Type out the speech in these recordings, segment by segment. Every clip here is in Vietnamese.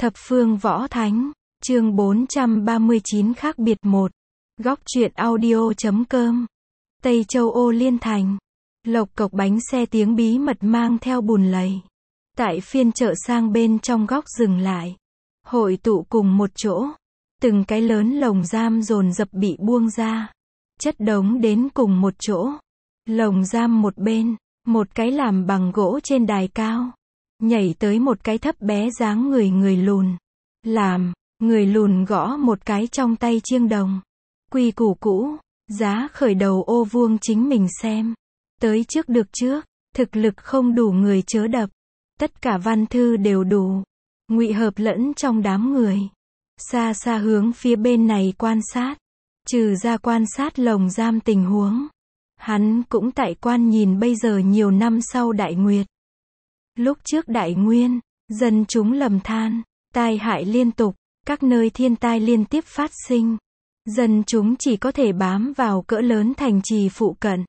Thập phương võ thánh, chương 439 khác biệt 1. Góc truyện audio.com. Tây Châu Ô Liên Thành. Lộc cộc bánh xe tiếng bí mật mang theo bùn lầy. Tại phiên chợ sang bên trong góc dừng lại. Hội tụ cùng một chỗ. Từng cái lớn lồng giam dồn dập bị buông ra. Chất đống đến cùng một chỗ. Lồng giam một bên, một cái làm bằng gỗ trên đài cao. Nhảy tới một cái thấp bé dáng người lùn. Người lùn gõ một cái trong tay chiêng đồng. Quy củ cũ, giá khởi đầu ô vuông chính mình xem. Tới trước được trước, thực lực không đủ người chớ đập. Tất cả văn thư đều đủ. Ngụy Hợp lẫn trong đám người. Xa xa hướng phía bên này quan sát. Trừ ra quan sát lồng giam tình huống. Hắn cũng tại quan nhìn bây giờ nhiều năm sau Đại Nguyệt. Lúc trước Đại Nguyên, dân chúng lầm than, tai hại liên tục, các nơi thiên tai liên tiếp phát sinh. Dân chúng chỉ có thể bám vào cỡ lớn thành trì phụ cận,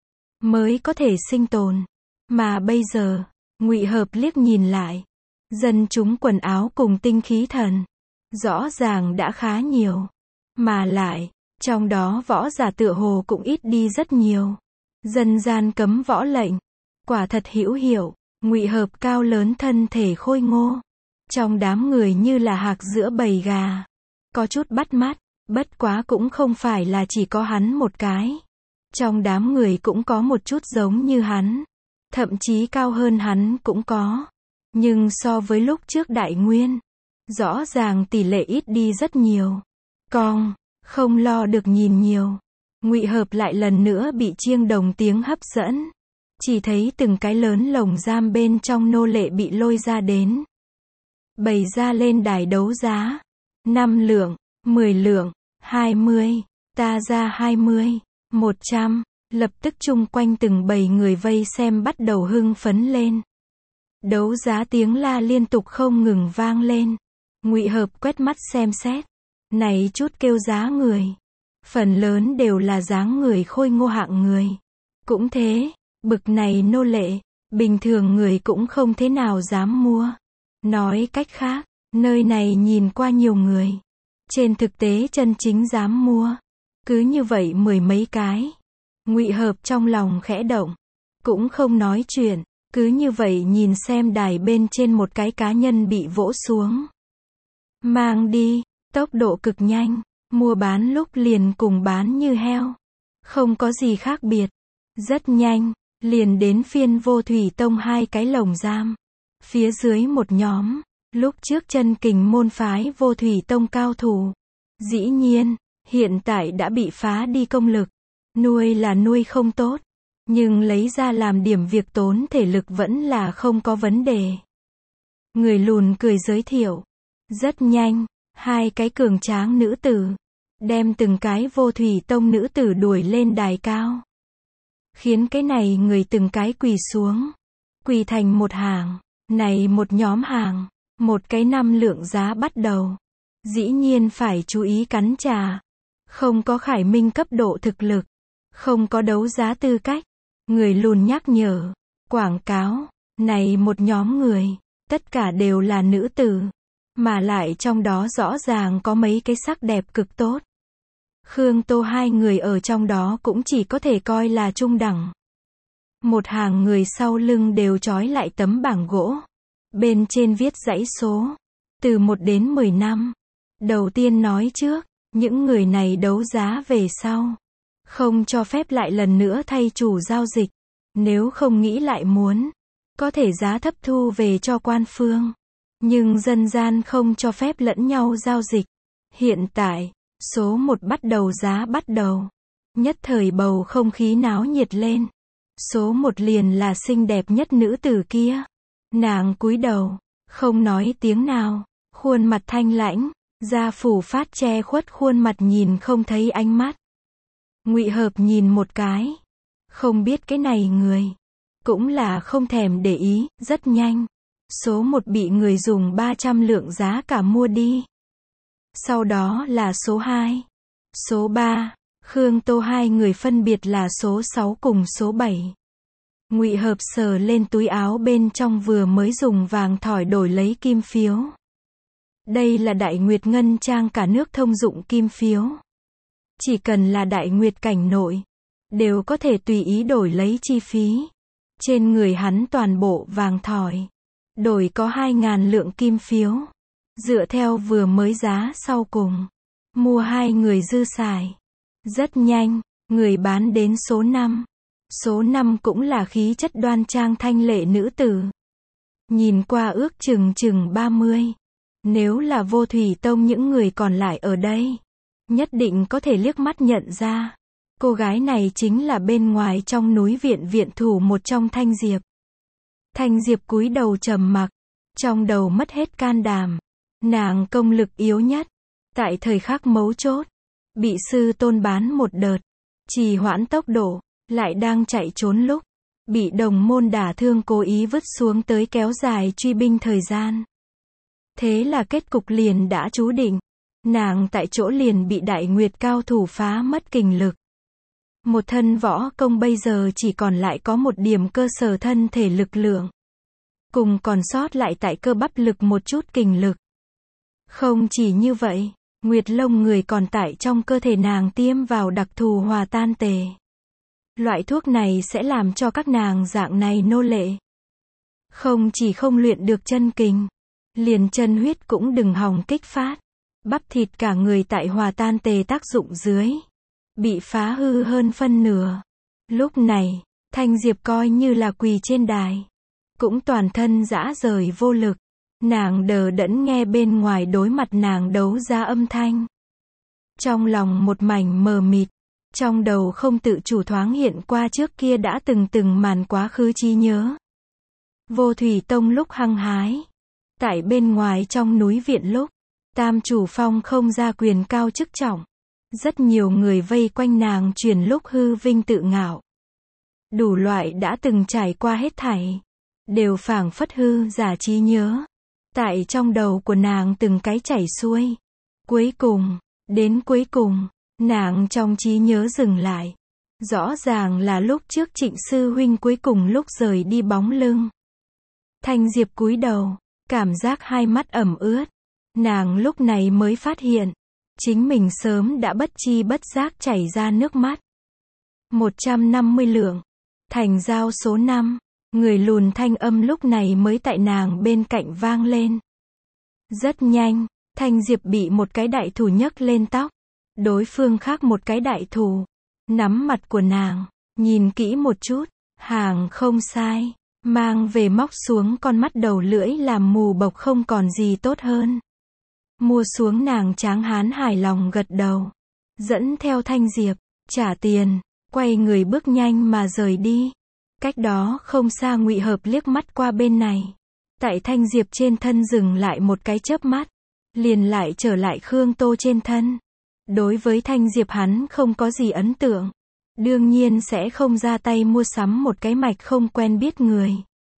mới có thể sinh tồn. Mà bây giờ, Ngụy Hợp liếc nhìn lại, dân chúng quần áo cùng tinh khí thần, rõ ràng đã khá nhiều. Mà lại, trong đó võ giả tựa hồ cũng ít đi rất nhiều. Dân gian cấm võ lệnh, quả thật hữu hiệu. Ngụy Hợp cao lớn thân thể khôi ngô, trong đám người như là hạc giữa bầy gà, có chút bắt mắt, bất quá cũng không phải là chỉ có hắn một cái. Trong đám người cũng có một chút giống như hắn, thậm chí cao hơn hắn cũng có. Nhưng so với lúc trước Đại Nguyên, rõ ràng tỷ lệ ít đi rất nhiều. Không lo được nhìn nhiều. Ngụy Hợp lại lần nữa bị chiêng đồng tiếng hấp dẫn. Chỉ thấy từng cái lớn lồng giam bên trong nô lệ bị lôi ra đến. Bày ra lên đài đấu giá. 5 lượng, 10 lượng, 20, ta ra 20, 100. Lập tức chung quanh từng bầy người vây xem bắt đầu hưng phấn lên. Đấu giá tiếng la liên tục không ngừng vang lên. Ngụy Hợp quét mắt xem xét. Này chút kêu giá người. Phần lớn đều là dáng người khôi ngô hạng người. Cũng thế. Bực này nô lệ, bình thường người cũng không thế nào dám mua. Nói cách khác, nơi này nhìn qua nhiều người. Trên thực tế chân chính dám mua. Cứ như vậy mười mấy cái. Ngụy Hợp trong lòng khẽ động. Cũng không nói chuyện. Cứ như vậy nhìn xem đài bên trên một cái cá nhân bị vỗ xuống. Mang đi, tốc độ cực nhanh. Mua bán lúc liền cùng bán như heo. Không có gì khác biệt. Rất nhanh. Liền đến phiên Vô Thủy Tông hai cái lồng giam. Phía dưới một nhóm, lúc trước chân kình môn phái Vô Thủy Tông cao thủ. Dĩ nhiên, hiện tại đã bị phá đi công lực. Nuôi là nuôi không tốt, nhưng lấy ra làm điểm việc tốn thể lực vẫn là không có vấn đề. Người lùn cười giới thiệu. Rất nhanh, hai cái cường tráng nữ tử, đem từng cái Vô Thủy Tông nữ tử đuổi lên đài cao. Khiến cái này người từng cái quỳ xuống. Quỳ thành một hàng. Này một nhóm hàng. Một cái 5 lượng giá bắt đầu. Dĩ nhiên phải chú ý cắn trả. Không có khải minh cấp độ thực lực. Không có đấu giá tư cách. Người lùn nhắc nhở. Quảng cáo. Này một nhóm người. Tất cả đều là nữ tử. Mà lại trong đó rõ ràng có mấy cái sắc đẹp cực tốt. Khương Tô hai người ở trong đó cũng chỉ có thể coi là trung đẳng. Một hàng người sau lưng đều trói lại tấm bảng gỗ. Bên trên viết dãy số. Từ 1 đến 10 năm. Đầu tiên nói trước, những người này đấu giá về sau. Không cho phép lại lần nữa thay chủ giao dịch. Nếu không nghĩ lại muốn, có thể giá thấp thu về cho quan phương. Nhưng dân gian không cho phép lẫn nhau giao dịch. Hiện tại, số 1 bắt đầu giá bắt đầu. Nhất thời bầu không khí náo nhiệt lên. Số 1 liền là xinh đẹp nhất nữ tử kia. Nàng cúi đầu, không nói tiếng nào, khuôn mặt thanh lãnh, da phủ phát che khuất khuôn mặt nhìn không thấy ánh mắt. Ngụy Hợp nhìn một cái, không biết cái này người, cũng là không thèm để ý, rất nhanh. Số 1 bị người dùng 300 lượng giá cả mua đi. Sau đó là số 2, số 3, Khương Tô hai người phân biệt là số 6 cùng số 7. Ngụy Hợp sờ lên túi áo bên trong vừa mới dùng vàng thỏi đổi lấy kim phiếu. Đây là Đại Nguyệt Ngân Trang cả nước thông dụng kim phiếu. Chỉ cần là Đại Nguyệt cảnh nội, đều có thể tùy ý đổi lấy chi phí. Trên người hắn toàn bộ vàng thỏi. Đổi có 2.000 lượng kim phiếu. Dựa theo vừa mới giá sau cùng. Mua 2 người dư xài. Rất nhanh, người bán đến số 5. Số 5 cũng là khí chất đoan trang thanh lệ nữ tử. Nhìn qua ước chừng 30. Nếu là Vô Thủy Tông những người còn lại ở đây, nhất định có thể liếc mắt nhận ra. Cô gái này chính là bên ngoài trong núi viện viện thủ một trong Thanh Diệp. Thanh Diệp cúi đầu trầm mặc, trong đầu mất hết can đảm. Nàng công lực yếu nhất. Tại thời khắc mấu chốt, bị sư tôn bán một đợt, trì hoãn tốc độ, lại đang chạy trốn lúc, bị đồng môn đả thương cố ý vứt xuống tới kéo dài truy binh thời gian. Thế là kết cục liền đã chú định. Nàng tại chỗ liền bị Đại Nguyệt cao thủ phá mất kình lực. Một thân võ công bây giờ chỉ còn lại có một điểm cơ sở thân thể lực lượng. Cùng còn sót lại tại cơ bắp lực một chút kình lực. Không chỉ như vậy, Nguyệt Lông người còn tại trong cơ thể nàng tiêm vào đặc thù hòa tan tề. Loại thuốc này sẽ làm cho các nàng dạng này nô lệ. Không chỉ không luyện được chân kình, liền chân huyết cũng đừng hòng kích phát. Bắp thịt cả người tại hòa tan tề tác dụng dưới, bị phá hư hơn phân nửa. Lúc này, Thanh Diệp coi như là quỳ trên đài, cũng toàn thân rã rời vô lực. Nàng đờ đẫn nghe bên ngoài đối mặt nàng đấu ra âm thanh. Trong lòng một mảnh mờ mịt, trong đầu không tự chủ thoáng hiện qua trước kia đã từng màn quá khứ trí nhớ. Vô Thủy Tông lúc hăng hái, tại bên ngoài trong núi viện lúc, Tam chủ phong không ra quyền cao chức trọng. Rất nhiều người vây quanh nàng truyền lúc hư vinh tự ngạo. Đủ loại đã từng trải qua hết thảy, đều phảng phất hư giả trí nhớ. Tại trong đầu của nàng từng cái chảy xuôi. Cuối cùng, đến cuối cùng, nàng trong trí nhớ dừng lại. Rõ ràng là lúc trước Trịnh sư huynh cuối cùng lúc rời đi bóng lưng. Thanh Diệp cúi đầu, cảm giác hai mắt ẩm ướt. Nàng lúc này mới phát hiện, chính mình sớm đã bất chi bất giác chảy ra nước mắt. 150 lượng. Thành giao số 5. Người lùn thanh âm lúc này mới tại nàng bên cạnh vang lên. Rất nhanh, Thanh Diệp bị một cái đại thủ nhấc lên tóc. Đối phương khác một cái đại thủ nắm mặt của nàng, nhìn kỹ một chút, hàng không sai, mang về móc xuống con mắt đầu lưỡi làm mù bộc không còn gì tốt hơn. Mua xuống nàng tráng hán hài lòng gật đầu, dẫn theo Thanh Diệp, trả tiền, quay người bước nhanh mà rời đi. Cách đó không xa Ngụy Hợp liếc mắt qua bên này, tại Thanh Diệp trên thân dừng lại một cái chớp mắt, liền lại trở lại Khương Tô trên thân. Đối với Thanh Diệp hắn không có gì ấn tượng, đương nhiên sẽ không ra tay mua sắm một cái mạch không quen biết người.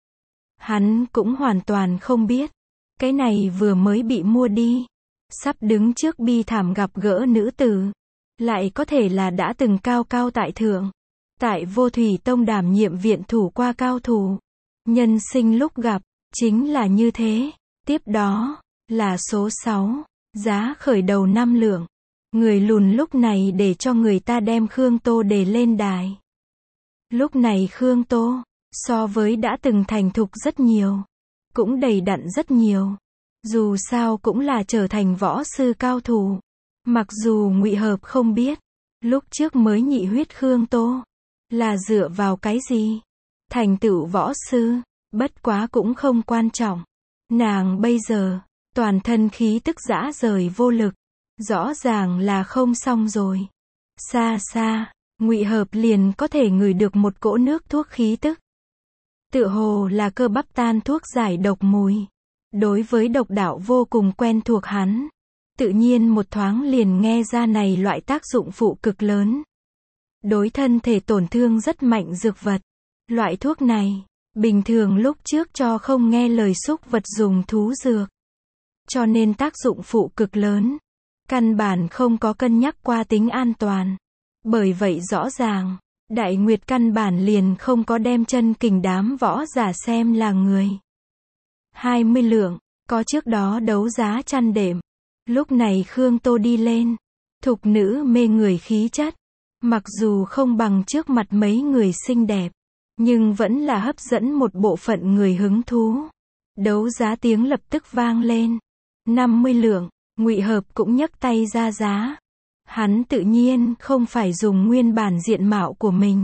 Hắn cũng hoàn toàn không biết, cái này vừa mới bị mua đi, sắp đứng trước bi thảm gặp gỡ nữ tử, lại có thể là đã từng cao cao tại thượng, tại Vô Thủy Tông đảm nhiệm viện thủ qua cao thủ. Nhân sinh lúc gặp, chính là như thế. Tiếp đó, là số 6, giá khởi đầu 5 lượng. Người lùn lúc này để cho người ta đem Khương Tô đề lên đài. Lúc này Khương Tô, so với đã từng thành thục rất nhiều, cũng đầy đặn rất nhiều. Dù sao cũng là trở thành võ sư cao thủ. Mặc dù Ngụy Hợp không biết, lúc trước mới nhị huyết Khương Tô, là dựa vào cái gì? Thành tựu võ sư, bất quá cũng không quan trọng. Nàng bây giờ, toàn thân khí tức rã rời vô lực. Rõ ràng là không xong rồi. Xa xa, Ngụy Hợp liền có thể ngửi được một cỗ nước thuốc khí tức. Tựa hồ là cơ bắp tan thuốc giải độc mùi. Đối với độc đạo vô cùng quen thuộc hắn. Tự nhiên một thoáng liền nghe ra này loại tác dụng phụ cực lớn. Đối thân thể tổn thương rất mạnh dược vật. Loại thuốc này, bình thường lúc trước cho không nghe lời xúc vật dùng thú dược. Cho nên tác dụng phụ cực lớn. Căn bản không có cân nhắc qua tính an toàn. Bởi vậy rõ ràng, Đại Nguyệt căn bản liền không có đem chân kình đám võ giả xem là người. 20 lượng, Có trước đó đấu giá chăn đệm. Lúc này Khương Tô đi lên. Thục nữ mê người khí chất. Mặc dù không bằng trước mặt mấy người xinh đẹp, nhưng vẫn là hấp dẫn một bộ phận người hứng thú. Đấu giá tiếng lập tức vang lên. 50 lượng, Ngụy Hợp cũng nhấc tay ra giá. Hắn tự nhiên không phải dùng nguyên bản diện mạo của mình.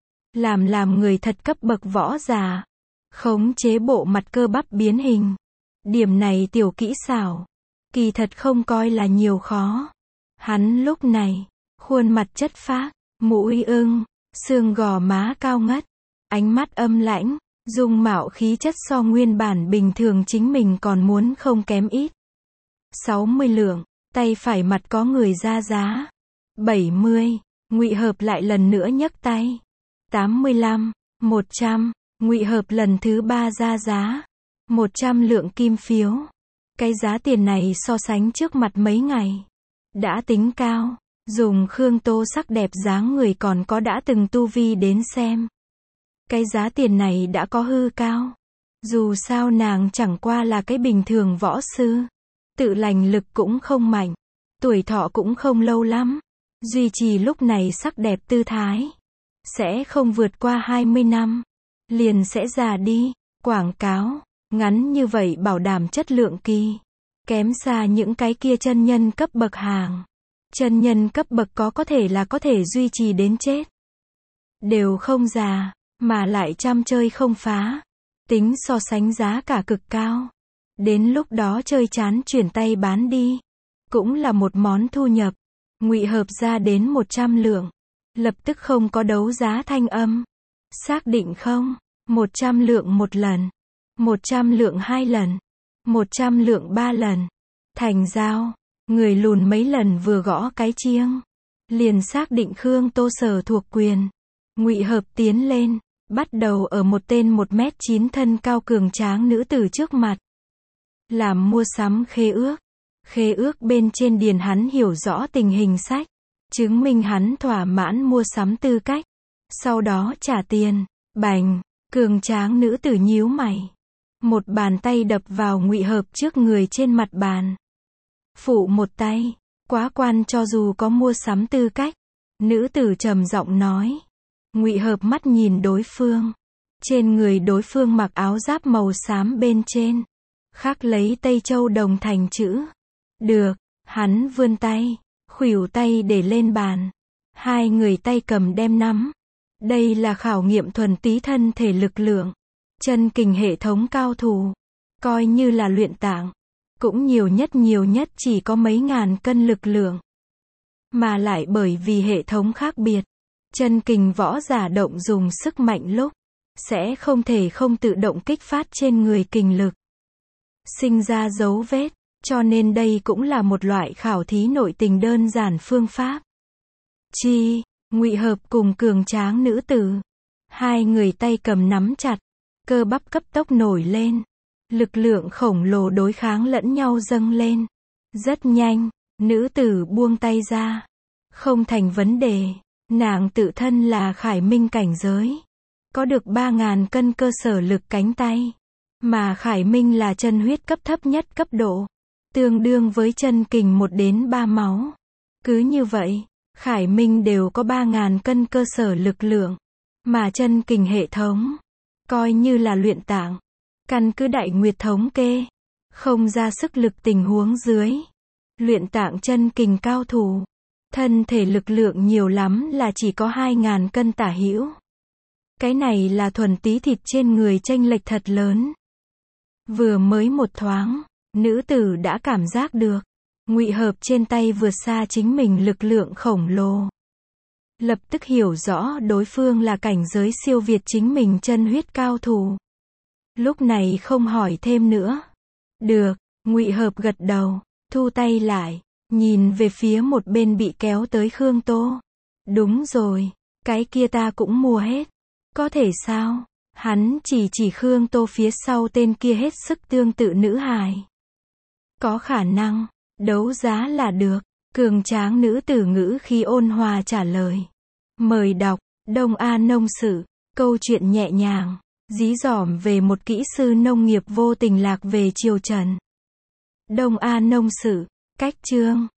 Làm người thật cấp bậc võ giả. Khống chế bộ mặt cơ bắp biến hình. Điểm này tiểu kỹ xảo. Kỳ thật không coi là nhiều khó. Hắn lúc này, khuôn mặt chất phác, mũi ưng, xương gò má cao ngất, ánh mắt âm lãnh, dung mạo khí chất so nguyên bản bình thường chính mình còn muốn không kém ít. 60 lượng, tay phải mặt có người ra giá. 70, Ngụy Hợp lại lần nữa nhấc tay. 85, 100, Ngụy Hợp lần thứ 3 ra giá. 100 lượng kim phiếu. Cái giá tiền này so sánh trước mặt mấy ngày đã tính cao. Dùng Khương Tô sắc đẹp dáng người còn có đã từng tu vi đến xem. Cái giá tiền này đã có hư cao. Dù sao nàng chẳng qua là cái bình thường võ sư. Tự lành lực cũng không mạnh. Tuổi thọ cũng không lâu lắm. Duy trì lúc này sắc đẹp tư thái. Sẽ không vượt qua 20 năm. Liền sẽ già đi. Quảng cáo. Ngắn như vậy bảo đảm chất lượng kỳ. Kém xa những cái kia chân nhân cấp bậc hàng. Chân nhân cấp bậc có thể là có thể duy trì đến chết. Đều không già, mà lại chăm chơi không phá. Tính so sánh giá cả cực cao. Đến lúc đó chơi chán chuyển tay bán đi. Cũng là một món thu nhập. Ngụy Hợp ra đến 100 lượng. Lập tức không có đấu giá thanh âm. Xác định không? 100 lượng một lần. 100 lượng 2 lần. 100 lượng 3 lần. Thành giao. Người lùn mấy lần vừa gõ cái chiêng. Liền xác định Khương Tô sở thuộc quyền. Ngụy Hợp tiến lên. Bắt đầu ở một tên 1m9 thân cao cường tráng nữ tử trước mặt. Làm mua sắm khế ước. Khế ước bên trên điền hắn hiểu rõ tình hình sách. Chứng minh hắn thỏa mãn mua sắm tư cách. Sau đó trả tiền. Bành. Cường tráng nữ tử nhíu mày. Một bàn tay đập vào Ngụy Hợp trước người trên mặt bàn. Phụ một tay. Quá quan cho dù có mua sắm tư cách. Nữ tử trầm giọng nói. Ngụy Hợp mắt nhìn đối phương. Trên người đối phương mặc áo giáp màu xám bên trên. Khắc lấy Tây Châu Đồng thành chữ. Được. Hắn vươn tay. Khuỷu tay để lên bàn. Hai người tay cầm đem nắm. Đây là khảo nghiệm thuần túy thân thể lực lượng. Chân kình hệ thống cao thủ. Coi như là luyện tạng. Cũng nhiều nhất chỉ có mấy ngàn cân lực lượng. Mà lại bởi vì hệ thống khác biệt. Chân kình võ giả động dùng sức mạnh lúc. Sẽ không thể không tự động kích phát trên người kình lực. Sinh ra dấu vết. Cho nên đây cũng là một loại khảo thí nội tình đơn giản phương pháp. Chi, Ngụy Hợp cùng cường tráng nữ tử. Hai người tay cầm nắm chặt. Cơ bắp cấp tốc nổi lên. Lực lượng khổng lồ đối kháng lẫn nhau dâng lên. Rất nhanh, nữ tử buông tay ra. Không thành vấn đề. Nàng tự thân là Khải Minh cảnh giới. Có được 3.000 cân cơ sở lực cánh tay. Mà Khải Minh là chân huyết cấp thấp nhất cấp độ. Tương đương với chân kình 1 đến 3 máu. Cứ như vậy, Khải Minh đều có 3.000 cân cơ sở lực lượng. Mà chân kình hệ thống, coi như là luyện tạng. Căn cứ Đại Nguyệt thống kê, không ra sức lực tình huống dưới. Luyện tạng chân kình cao thủ. Thân thể lực lượng nhiều lắm là chỉ có 2.000 cân tả hữu. Cái này là thuần tí thịt trên người chênh lệch thật lớn. Vừa mới một thoáng, nữ tử đã cảm giác được. Ngụy Hợp trên tay vượt xa chính mình lực lượng khổng lồ. Lập tức hiểu rõ đối phương là cảnh giới siêu việt chính mình chân huyết cao thủ. Lúc này không hỏi thêm nữa. Được, Ngụy Hợp gật đầu, thu tay lại, nhìn về phía một bên bị kéo tới Khương Tô. Đúng rồi, cái kia ta cũng mua hết. Có thể sao? Hắn chỉ Khương Tô phía sau tên kia hết sức tương tự nữ hài. Có khả năng, đấu giá là được. Cường tráng nữ tử ngữ khi ôn hòa trả lời. Mời đọc, Đông A Nông Sự, câu chuyện nhẹ nhàng, dí dỏm về một kỹ sư nông nghiệp vô tình lạc về triều Trần. Đông A nông sự, cách chương.